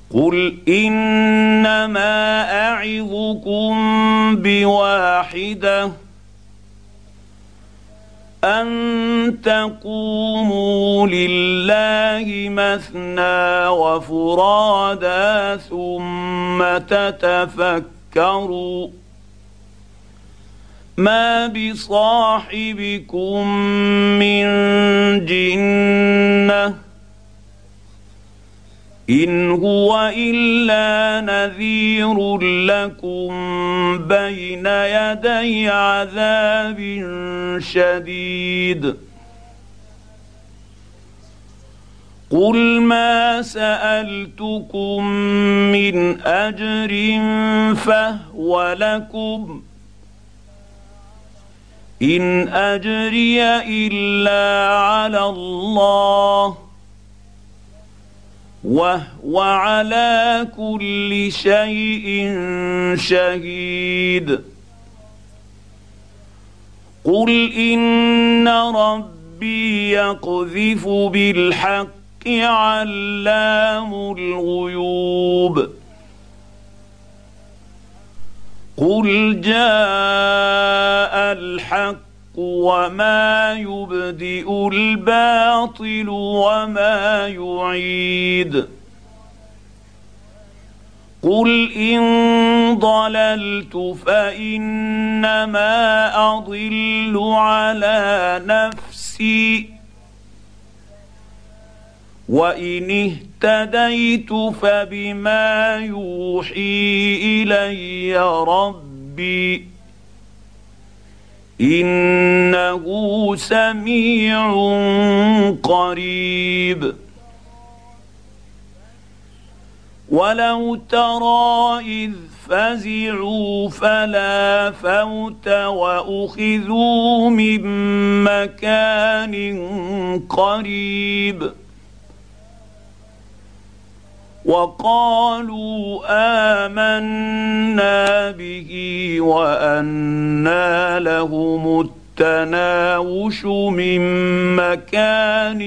قل إنما أعظكم بواحدة أن تقوموا لله مثنى وفرادا ثم تتفكروا ما بصاحبكم من جنة إن هو إلا نذير لكم بين يدي عذاب شديد قل ما سألتكم من أجر فهو لكم إن أجري إلا على الله وهو على كل شيء شهيد قل إن ربي يقذف بالحق علام الغيوب قل جاء الحق وما يبدئ الباطل وما يعيد قل إن ضللت فإنما أضل على نفسي وإن اهتديت فبما يوحي إلي ربي إنه سميع قريب ولو ترى إذ فزعوا فلا فوت وأخذوا من مكان قريب وقالوا آمنا به وأنى لهم التناوش من مكان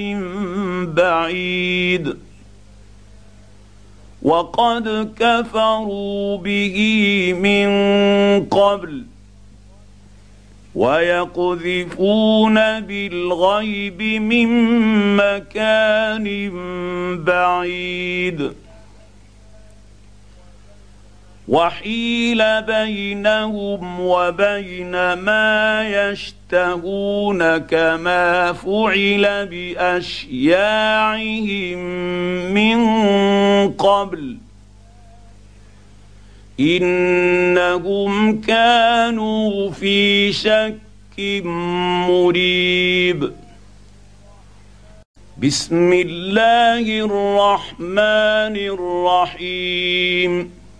بعيد وقد كفروا به من قبل ويقذفون بالغيب من مكان بعيد وحيل بينهم وبين ما يشتهون كما فعل بأشياعهم من قبل إنهم كانوا في شك مريب بسم الله الرحمن الرحيم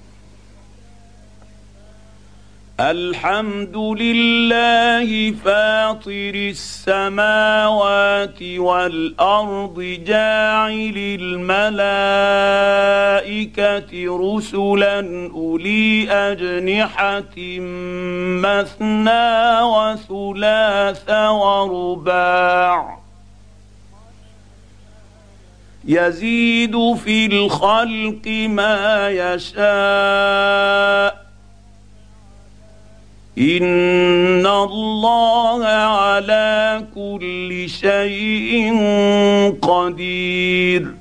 الحمد لله فاطر السماوات والأرض جاعل الملائكة رسلا أولي أجنحة مثنى وثلاث ورباع يزيد في الخلق ما يشاء إن الله على كل شيء قدير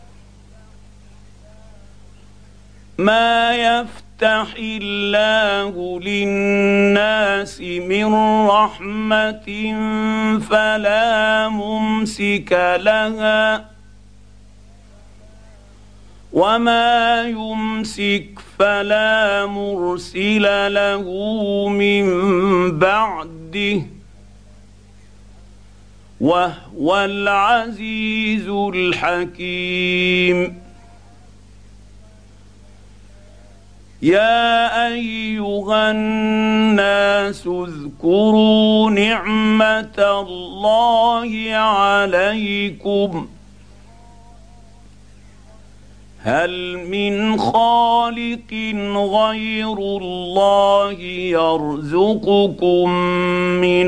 ما يفتح الله للناس من رحمة فلا ممسك لها وما يمسك فلا مرسل له من بعده وهو العزيز الحكيم يا أيها الناس اذكروا نعمة الله عليكم هل من خالق غير الله يرزقكم من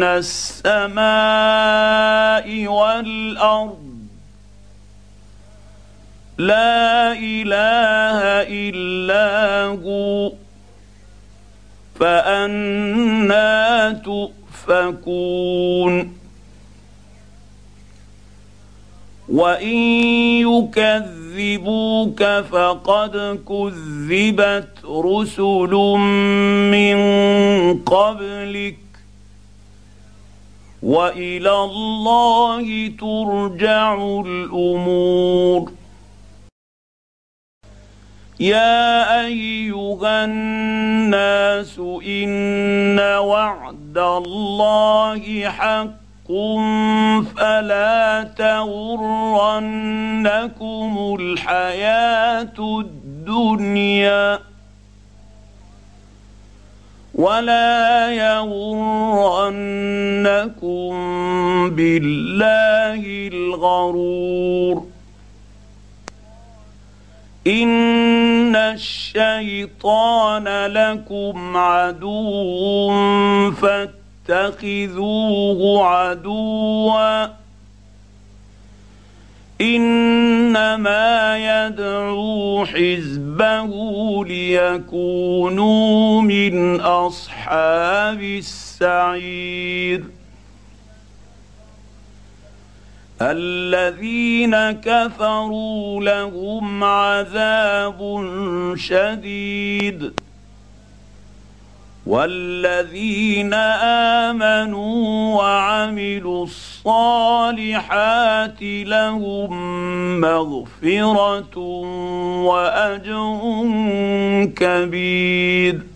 السماء والأرض لا إله عنا تؤفكون وان يكذبوك فقد كذبت رسل من قبلك والى الله ترجع الامور يا ايها الناس ان وعد الله حق فلا تغرنكم الحياة الدنيا ولا يغرنكم بالله الغرور ان الشيطان لكم عدو فاتخذوه عدوا انما يدعو حزبه ليكونوا من اصحاب السعير الذين كفروا لهم عذاب شديد والذين امنوا وعملوا الصالحات لهم مغفرة واجر كبير